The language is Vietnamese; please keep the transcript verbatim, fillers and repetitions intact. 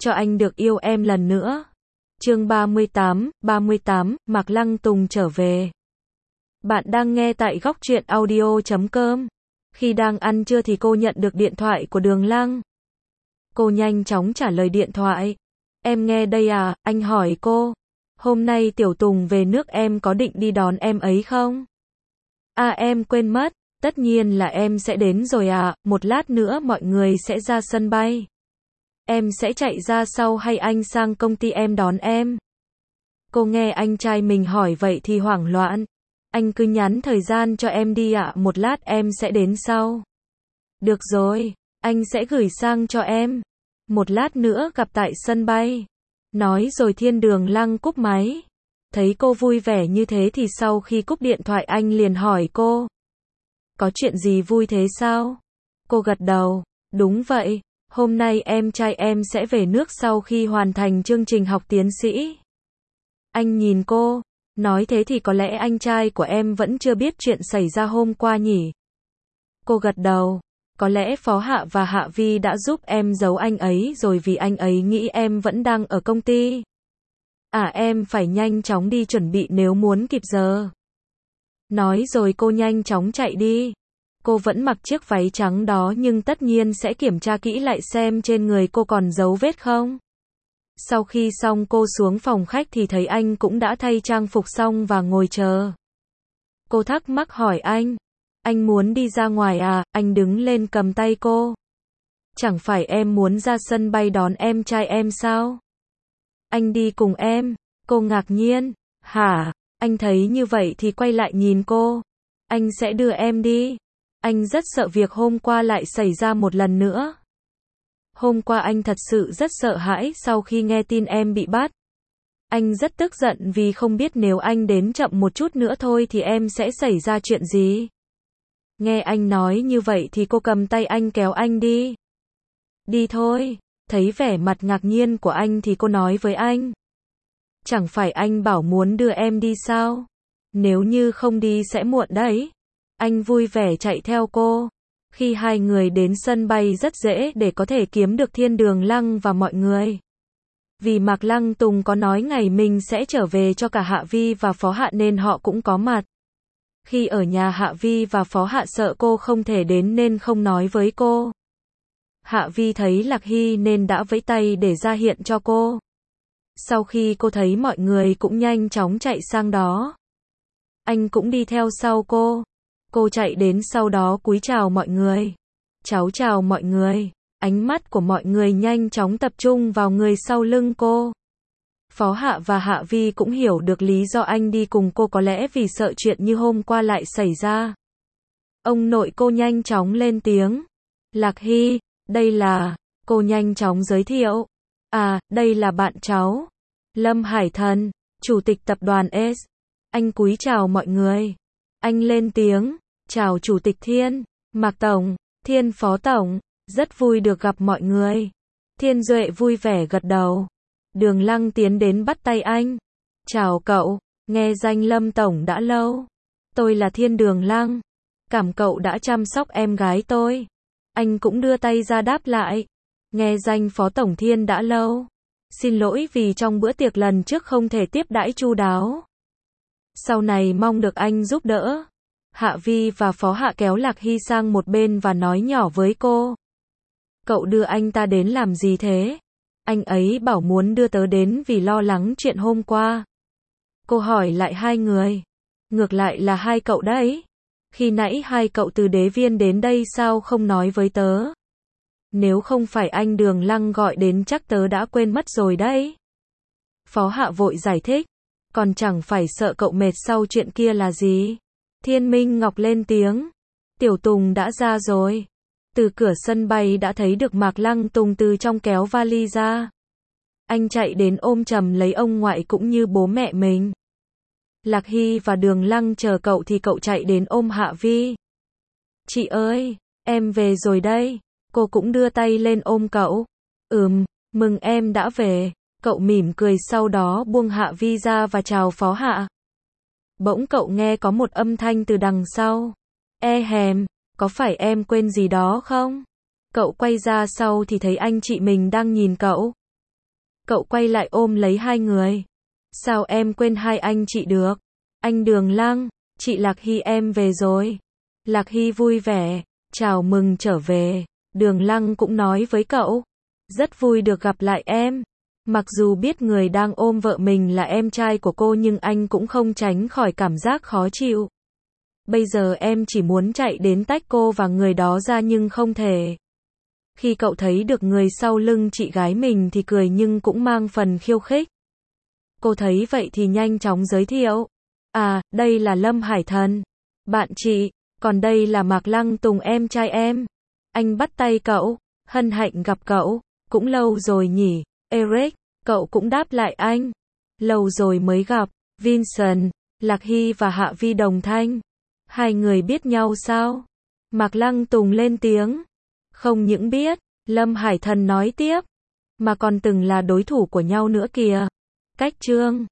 cho anh được yêu em lần nữa. Chương ba mươi tám, ba mươi tám, Mạc Lăng Tùng trở về. Bạn đang nghe tại góc truyện audio chấm com. Khi đang ăn trưa thì cô nhận được điện thoại của Đường Lăng. Cô nhanh chóng trả lời điện thoại. Em nghe đây à, anh hỏi cô. Hôm nay Tiểu Tùng về nước em có định đi đón em ấy không? À em quên mất, tất nhiên là em sẽ đến rồi à, một lát nữa mọi người sẽ ra sân bay. Em sẽ chạy ra sau hay anh sang công ty em đón em? Cô nghe anh trai mình hỏi vậy thì hoảng loạn. Anh cứ nhắn thời gian cho em đi ạ, một lát em sẽ đến sau. Được rồi, anh sẽ gửi sang cho em. Một lát nữa gặp tại sân bay. Nói rồi Thiên Đường Lăng cúp máy. Thấy cô vui vẻ như thế thì sau khi cúp điện thoại anh liền hỏi cô. Có chuyện gì vui thế sao? Cô gật đầu. Đúng vậy, hôm nay em trai em sẽ về nước sau khi hoàn thành chương trình học tiến sĩ. Anh nhìn cô. Nói thế thì có lẽ anh trai của em vẫn chưa biết chuyện xảy ra hôm qua nhỉ? Cô gật đầu. Có lẽ Phó Hạ và Hạ Vi đã giúp em giấu anh ấy rồi vì anh ấy nghĩ em vẫn đang ở công ty. À em phải nhanh chóng đi chuẩn bị nếu muốn kịp giờ. Nói rồi cô nhanh chóng chạy đi. Cô vẫn mặc chiếc váy trắng đó nhưng tất nhiên sẽ kiểm tra kỹ lại xem trên người cô còn dấu vết không. Sau khi xong cô xuống phòng khách thì thấy anh cũng đã thay trang phục xong và ngồi chờ. Cô thắc mắc hỏi anh. Anh muốn đi ra ngoài à? Anh đứng lên cầm tay cô. Chẳng phải em muốn ra sân bay đón em trai em sao? Anh đi cùng em. Cô ngạc nhiên. Hả? Anh thấy như vậy thì quay lại nhìn cô. Anh sẽ đưa em đi. Anh rất sợ việc hôm qua lại xảy ra một lần nữa. Hôm qua anh thật sự rất sợ hãi sau khi nghe tin em bị bắt. Anh rất tức giận vì không biết nếu anh đến chậm một chút nữa thôi thì em sẽ xảy ra chuyện gì. Nghe anh nói như vậy thì cô cầm tay anh kéo anh đi. Đi thôi. Thấy vẻ mặt ngạc nhiên của anh thì cô nói với anh. Chẳng phải anh bảo muốn đưa em đi sao? Nếu như không đi sẽ muộn đấy. Anh vui vẻ chạy theo cô. Khi hai người đến sân bay rất dễ để có thể kiếm được Thiên Đường Lăng và mọi người. Vì Mạc Lăng Tùng có nói ngày mình sẽ trở về cho cả Hạ Vi và Phó Hạ nên họ cũng có mặt. Khi ở nhà Hạ Vi và Phó Hạ sợ cô không thể đến nên không nói với cô. Hạ Vi thấy Lạc Hy nên đã vẫy tay để ra hiện cho cô. Sau khi cô thấy mọi người cũng nhanh chóng chạy sang đó. Anh cũng đi theo sau cô. Cô chạy đến sau đó cúi chào mọi người. Cháu chào mọi người. Ánh mắt của mọi người nhanh chóng tập trung vào người sau lưng cô. Phó Hạ và Hạ Vi cũng hiểu được lý do anh đi cùng cô có lẽ vì sợ chuyện như hôm qua lại xảy ra. Ông nội cô nhanh chóng lên tiếng. Lạc Hy, đây là... Cô nhanh chóng giới thiệu. À, đây là bạn cháu. Lâm Hải Thần, Chủ tịch tập đoàn S. Anh cúi chào mọi người. Anh lên tiếng. Chào Chủ tịch Thiên, Mạc Tổng, Thiên Phó Tổng. Rất vui được gặp mọi người. Thiên Duệ vui vẻ gật đầu. Đường Lăng tiến đến bắt tay anh. Chào cậu, nghe danh Lâm Tổng đã lâu. Tôi là Thiên Đường Lăng. Cảm cậu đã chăm sóc em gái tôi. Anh cũng đưa tay ra đáp lại. Nghe danh Phó Tổng Thiên đã lâu. Xin lỗi vì trong bữa tiệc lần trước không thể tiếp đãi chu đáo. Sau này mong được anh giúp đỡ. Hạ Vi và Phó Hạ kéo Lạc Hy sang một bên và nói nhỏ với cô. Cậu đưa anh ta đến làm gì thế? Anh ấy bảo muốn đưa tớ đến vì lo lắng chuyện hôm qua. Cô hỏi lại hai người. Ngược lại là hai cậu đấy. Khi nãy hai cậu từ Đế Viên đến đây sao không nói với tớ? Nếu không phải anh Đường Lăng gọi đến chắc tớ đã quên mất rồi đấy. Phó Hạ vội giải thích. Còn chẳng phải sợ cậu mệt sau chuyện kia là gì? Thiên Minh Ngọc lên tiếng. Tiểu Tùng đã ra rồi. Từ cửa sân bay đã thấy được Mạc Lăng Tùng từ trong kéo vali ra. Anh chạy đến ôm chầm lấy ông ngoại cũng như bố mẹ mình. Lạc Hy và Đường Lăng chờ cậu thì cậu chạy đến ôm Hạ Vi. Chị ơi, em về rồi đây. Cô cũng đưa tay lên ôm cậu. Ừm, mừng em đã về. Cậu mỉm cười sau đó buông Hạ Vi ra và chào Phó Hạ. Bỗng cậu nghe có một âm thanh từ đằng sau. E hèm, có phải em quên gì đó không? Cậu quay ra sau thì thấy anh chị mình đang nhìn cậu. Cậu quay lại ôm lấy hai người. Sao em quên hai anh chị được? Anh Đường Lăng, chị Lạc Hy em về rồi. Lạc Hy vui vẻ, chào mừng trở về. Đường Lăng cũng nói với cậu, rất vui được gặp lại em. Mặc dù biết người đang ôm vợ mình là em trai của cô nhưng anh cũng không tránh khỏi cảm giác khó chịu. Bây giờ em chỉ muốn chạy đến tách cô và người đó ra nhưng không thể. Khi cậu thấy được người sau lưng chị gái mình thì cười nhưng cũng mang phần khiêu khích. Cô thấy vậy thì nhanh chóng giới thiệu. À, đây là Lâm Hải Thần, bạn chị, còn đây là Mạc Lăng Tùng em trai em. Anh bắt tay cậu, hân hạnh gặp cậu, cũng lâu rồi nhỉ, Eric, cậu cũng đáp lại anh. Lâu rồi mới gặp, Vincent, Lạc Hy và Hạ Vi đồng thanh. Hai người biết nhau sao? Mạc Lăng Tùng lên tiếng. Không những biết, Lâm Hải Thần nói tiếp, mà còn từng là đối thủ của nhau nữa kìa. Cách chương